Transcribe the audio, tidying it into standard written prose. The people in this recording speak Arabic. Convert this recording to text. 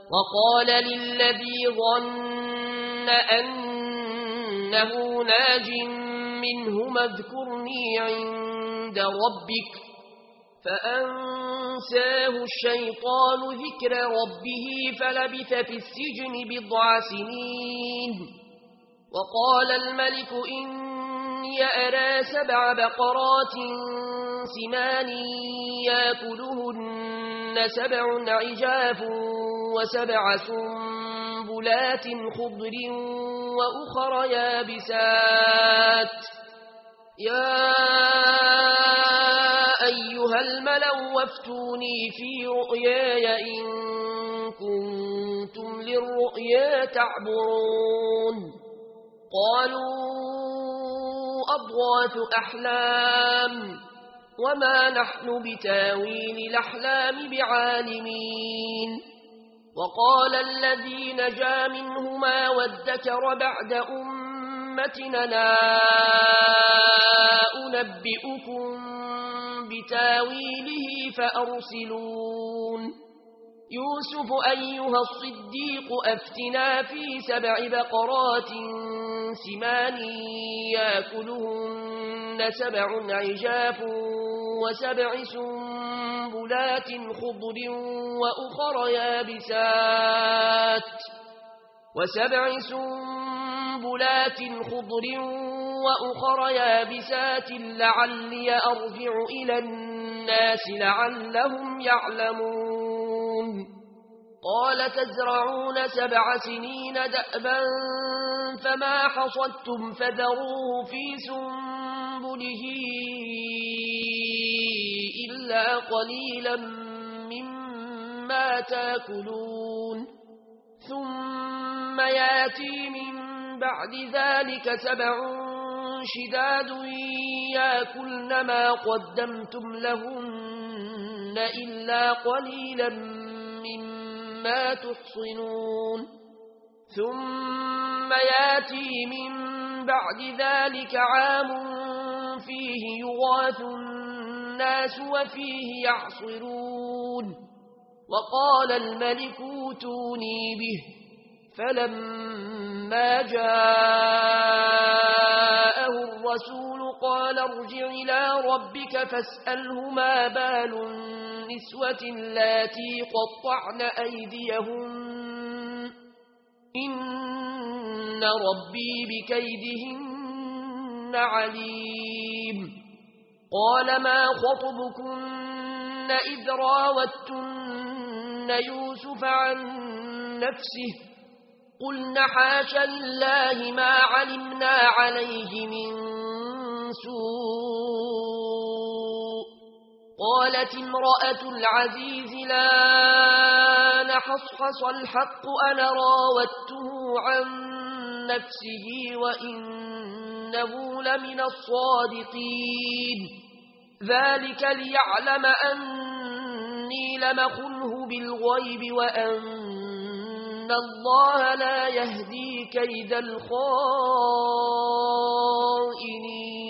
وقال للذي ظن أنه ناج منهما اذكرني عند ربك فأنساه الشيطان ذكر ربه فلبث في السجن بضع سنين. وقال الملك إني أرى 7 بقرات سمان يأكلهن 7 عجاف و7 سنبلات خضر وأخر يابسات يا أيها الملأ وافتوني في رؤياي إن كنتم للرؤيا تعبرون. قالوا أضغاث أحلام وما نحن بتاويل الأحلام بعالمين. وقال الذي نجا منهما وادكر بعد أمتنا أنبئكم بتاويله فأرسلون. يوسف أيها الصديق أفتنا في 7 بقرات سمان يأكلهن 7 عجاف و7 سنبلات خضر وأخر يابسات لعلي أرجع إلى الناس لعلهم يعلمون. قال تزرعون 7 سنين دأبا فما حصدتم فذروه في سنبله إلا قليلا مما تأكلون. ثم ياتي من بعد ذلك 7 شداد يأكلن ما قدمتم لهن إلا قليلا مما تحصنون. ثم ياتي من بعد ذلك عام فيه يغاث الناس وفيه يعصرون. وقال الملك اوتوني به فلما جاءه الرسول قال ارجع إلى ربك فاسأله ما بال النسوة اللاتي قطعن أيديهن إن ربي بكيدهن عليم. قال ما خطبكن إذ راوتن يوسف عن نفسه قلن حاش لله ما علمنا عليه من سوء. قالت امرأة العزيز لا نحصحص الحق أنا راودته عن نفسه وإنه لمن الصادقين. ذلك ليعلم أني لمخنه بالغيب وأن الله لا يهدي كيد الخائنين.